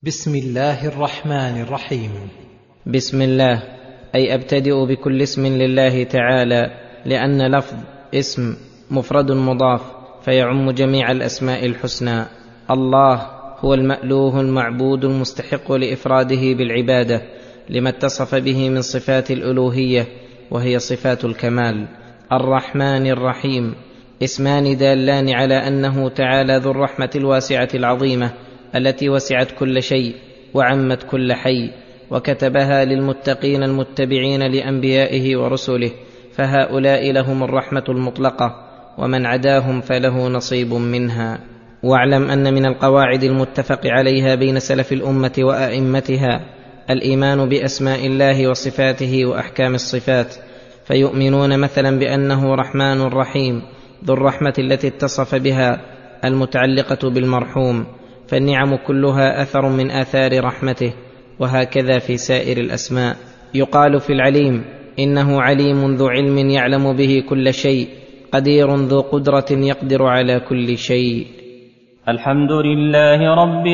بسم الله الرحمن الرحيم. بسم الله أي أبتدئ بكل اسم لله تعالى، لأن لفظ اسم مفرد مضاف فيعم جميع الأسماء الحسنى. الله هو المألوه المعبود المستحق لإفراده بالعبادة لما اتصف به من صفات الألوهية وهي صفات الكمال. الرحمن الرحيم اسمان دالان على أنه تعالى ذو الرحمة الواسعة العظيمة التي وسعت كل شيء وعمت كل حي، وكتبها للمتقين المتبعين لأنبيائه ورسله، فهؤلاء لهم الرحمة المطلقة، ومن عداهم فله نصيب منها. واعلم أن من القواعد المتفق عليها بين سلف الأمة وأئمتها الإيمان بأسماء الله وصفاته وأحكام الصفات، فيؤمنون مثلا بأنه رحمن رحيم ذو الرحمة التي اتصف بها المتعلقة بالمرحوم، فالنعم كلها أثر من آثار رحمته، وهكذا في سائر الأسماء. يقال في العليم إنه عليم ذو علم يعلم به كل شيء، قدير ذو قدرة يقدر على كل شيء. الحمد لله رب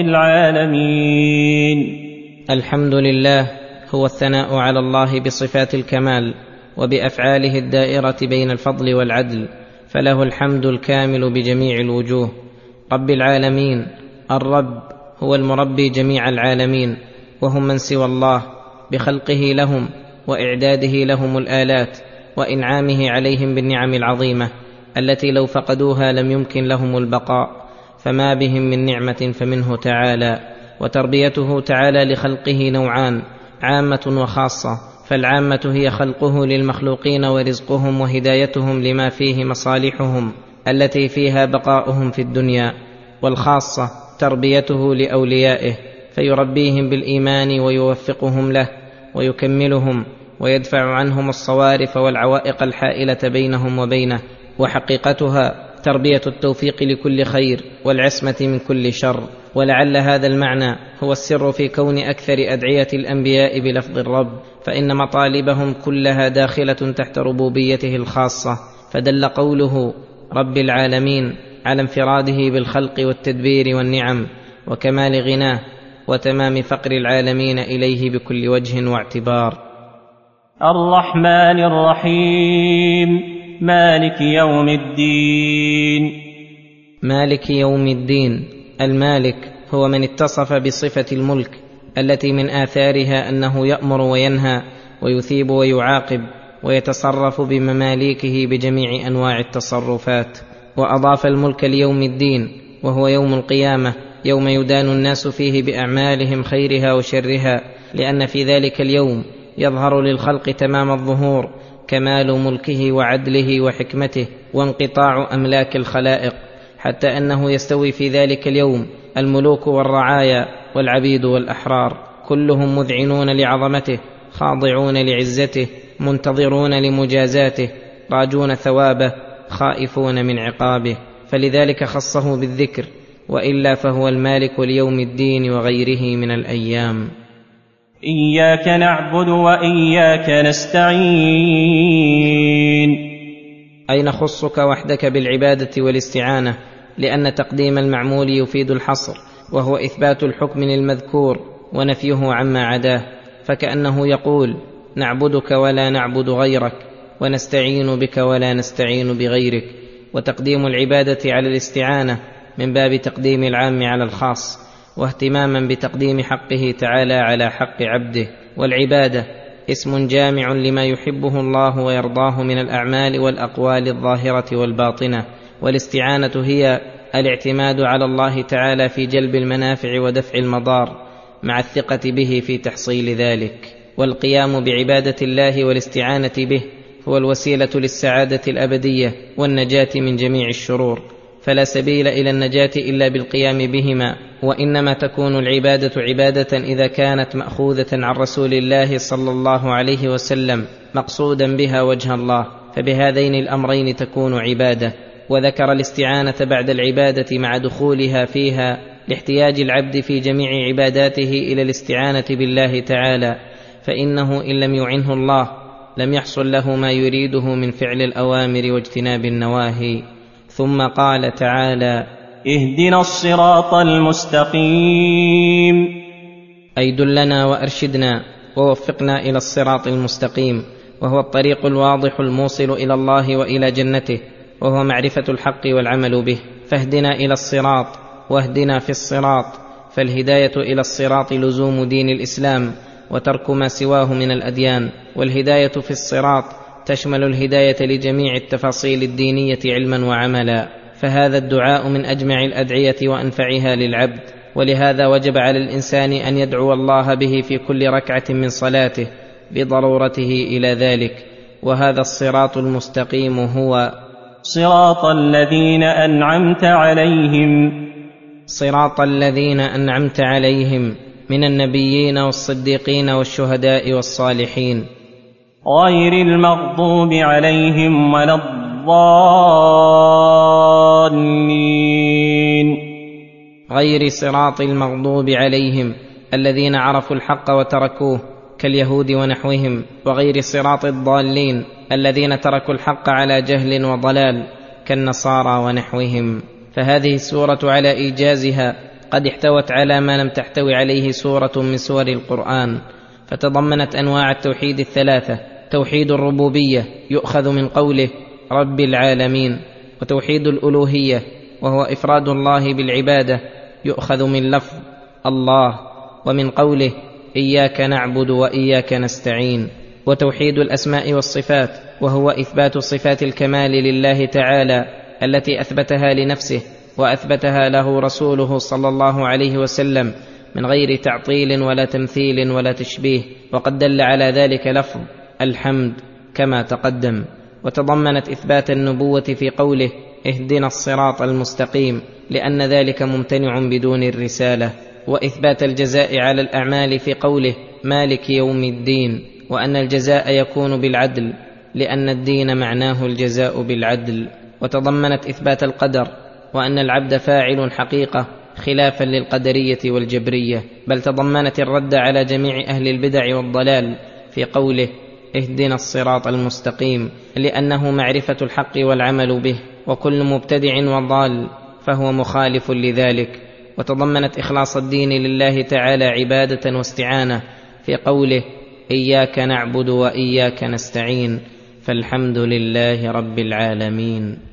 العالمين. الحمد لله هو الثناء على الله بصفات الكمال وبأفعاله الدائرة بين الفضل والعدل، فله الحمد الكامل بجميع الوجوه. رب العالمين، الرب هو المربي جميع العالمين، وهم من سوى الله بخلقه لهم وإعداده لهم الآلات وإنعامه عليهم بالنعم العظيمة التي لو فقدوها لم يمكن لهم البقاء، فما بهم من نعمة فمنه تعالى. وتربيته تعالى لخلقه نوعان، عامة وخاصة، فالعامة هي خلقه للمخلوقين ورزقهم وهدايتهم لما فيه مصالحهم التي فيها بقاؤهم في الدنيا، والخاصة تربيته لأوليائه فيربيهم بالإيمان ويوفقهم له ويكملهم ويدفع عنهم الصوارف والعوائق الحائلة بينهم وبينه، وحقيقتها تربية التوفيق لكل خير والعصمة من كل شر. ولعل هذا المعنى هو السر في كون أكثر أدعية الأنبياء بلفظ الرب، فإن مطالبهم كلها داخلة تحت ربوبيته الخاصة، فدل قوله رب العالمين على انفراده بالخلق والتدبير والنعم وكمال غناه وتمام فقر العالمين إليه بكل وجه واعتبار. الرحمن الرحيم مالك يوم الدين. مالك يوم الدين، المالك هو من اتصف بصفة الملك التي من آثارها أنه يأمر وينهى ويثيب ويعاقب ويتصرف بمماليكه بجميع أنواع التصرفات، وأضاف الملك ليوم الدين وهو يوم القيامة، يوم يدان الناس فيه بأعمالهم خيرها وشرها، لأن في ذلك اليوم يظهر للخلق تمام الظهور كمال ملكه وعدله وحكمته وانقطاع أملاك الخلائق، حتى أنه يستوي في ذلك اليوم الملوك والرعايا والعبيد والأحرار، كلهم مذعنون لعظمته، خاضعون لعزته، منتظرون لمجازاته، راجون ثوابه، خائفون من عقابه، فلذلك خصه بالذكر، وإلا فهو المالك ليوم الدين وغيره من الأيام. إياك نعبد وإياك نستعين، أي نخصك وحدك بالعبادة والاستعانة، لأن تقديم المعمول يفيد الحصر، وهو إثبات الحكم للمذكور ونفيه عما عداه، فكأنه يقول نعبدك ولا نعبد غيرك، ونستعين بك ولا نستعين بغيرك. وتقديم العبادة على الاستعانة من باب تقديم العام على الخاص، واهتماما بتقديم حقه تعالى على حق عبده. والعبادة اسم جامع لما يحبه الله ويرضاه من الأعمال والأقوال الظاهرة والباطنة، والاستعانة هي الاعتماد على الله تعالى في جلب المنافع ودفع المضار مع الثقة به في تحصيل ذلك. والقيام بعبادة الله والاستعانة به هو الوسيلة للسعادة الأبدية والنجاة من جميع الشرور، فلا سبيل إلى النجاة إلا بالقيام بهما، وإنما تكون العبادة عبادة إذا كانت مأخوذة عن رسول الله صلى الله عليه وسلم مقصودا بها وجه الله، فبهذين الأمرين تكون عبادة. وذكر الاستعانة بعد العبادة مع دخولها فيها لاحتياج العبد في جميع عباداته إلى الاستعانة بالله تعالى، فإنه إن لم يعنه الله لم يحصل له ما يريده من فعل الأوامر واجتناب النواهي. ثم قال تعالى اهدنا الصراط المستقيم. أي دلنا وأرشدنا ووفقنا إلى الصراط المستقيم، وهو الطريق الواضح الموصل إلى الله وإلى جنته، وهو معرفة الحق والعمل به. فاهدنا إلى الصراط واهدنا في الصراط، فالهداية إلى الصراط لزوم دين الإسلام وترك ما سواه من الأديان، والهداية في الصراط تشمل الهداية لجميع التفاصيل الدينية علما وعملا. فهذا الدعاء من أجمع الأدعية وأنفعها للعبد، ولهذا وجب على الإنسان أن يدعو الله به في كل ركعة من صلاته بضرورته إلى ذلك. وهذا الصراط المستقيم هو صراط الذين أنعمت عليهم، صراط الذين أنعمت عليهم من النبيين والصديقين والشهداء والصالحين، غير المغضوب عليهم ولا الضالين، غير صراط المغضوب عليهم الذين عرفوا الحق وتركوه كاليهود ونحوهم، وغير صراط الضالين الذين تركوا الحق على جهل وضلال كالنصارى ونحوهم. فهذه السورة على إيجازها قد احتوت على ما لم تحتوي عليه سورة من سور القرآن، فتضمنت أنواع التوحيد الثلاثة: توحيد الربوبية يؤخذ من قوله رب العالمين، وتوحيد الألوهية وهو إفراد الله بالعبادة يؤخذ من لفظ الله ومن قوله إياك نعبد وإياك نستعين، وتوحيد الأسماء والصفات وهو إثبات صفات الكمال لله تعالى التي أثبتها لنفسه وأثبتها له رسوله صلى الله عليه وسلم من غير تعطيل ولا تمثيل ولا تشبيه، وقد دل على ذلك لفظ الحمد كما تقدم. وتضمنت إثبات النبوة في قوله اهدنا الصراط المستقيم، لأن ذلك ممتنع بدون الرسالة، وإثبات الجزاء على الأعمال في قوله مالك يوم الدين، وأن الجزاء يكون بالعدل لأن الدين معناه الجزاء بالعدل. وتضمنت إثبات القدر، وأن العبد فاعل حقيقة خلافا للقدرية والجبرية، بل تضمنت الرد على جميع أهل البدع والضلال في قوله اهدنا الصراط المستقيم، لأنه معرفة الحق والعمل به، وكل مبتدع وضال فهو مخالف لذلك. وتضمنت إخلاص الدين لله تعالى عبادة واستعانة في قوله إياك نعبد وإياك نستعين، فالحمد لله رب العالمين.